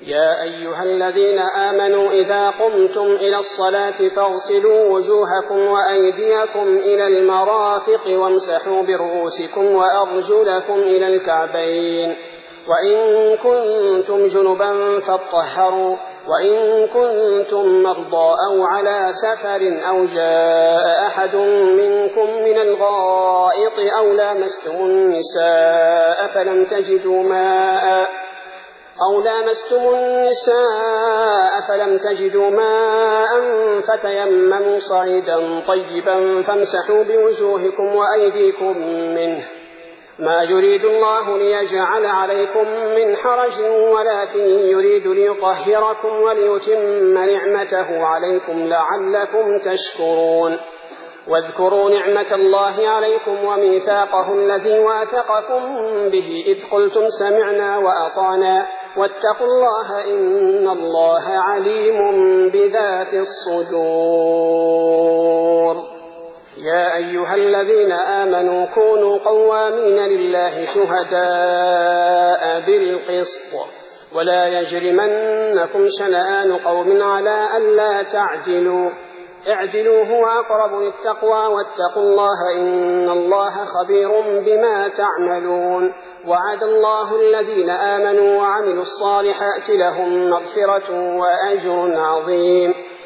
يا أيها الذين آمنوا إذا قمتم إلى الصلاة فاغسلوا وجوهكم وأيديكم إلى المرافق وامسحوا برؤوسكم وأرجلكم إلى الكعبين وإن كنتم جنبا فاطهروا وإن كنتم مرضى أو على سفر أو جاء أحد منكم من الغائط أو لامستم النساء فلم تجدوا ماء فتيمموا صعيدا طيبا فامسحوا بوجوهكم وأيديكم منه ما يريد الله ليجعل عليكم من حرج ولكن يريد ليطهركم وليتم نعمته عليكم لعلكم تشكرون واذكروا نعمة الله عليكم وميثاقه الذي واثقكم به إذ قلتم سمعنا وأطعنا واتقوا الله إن الله عليم بذات الصدور. يا أيها الذين آمنوا كونوا قوامين لله شهداء بالقسط ولا يجرمنكم شنآن قوم على ألا تعدلوا اعدلوا هو أقرب للتقوى واتقوا الله إن الله خبير بما تعملون. وعد الله الذين آمنوا وعملوا الصالحات لهم مغفرة وأجر عظيم.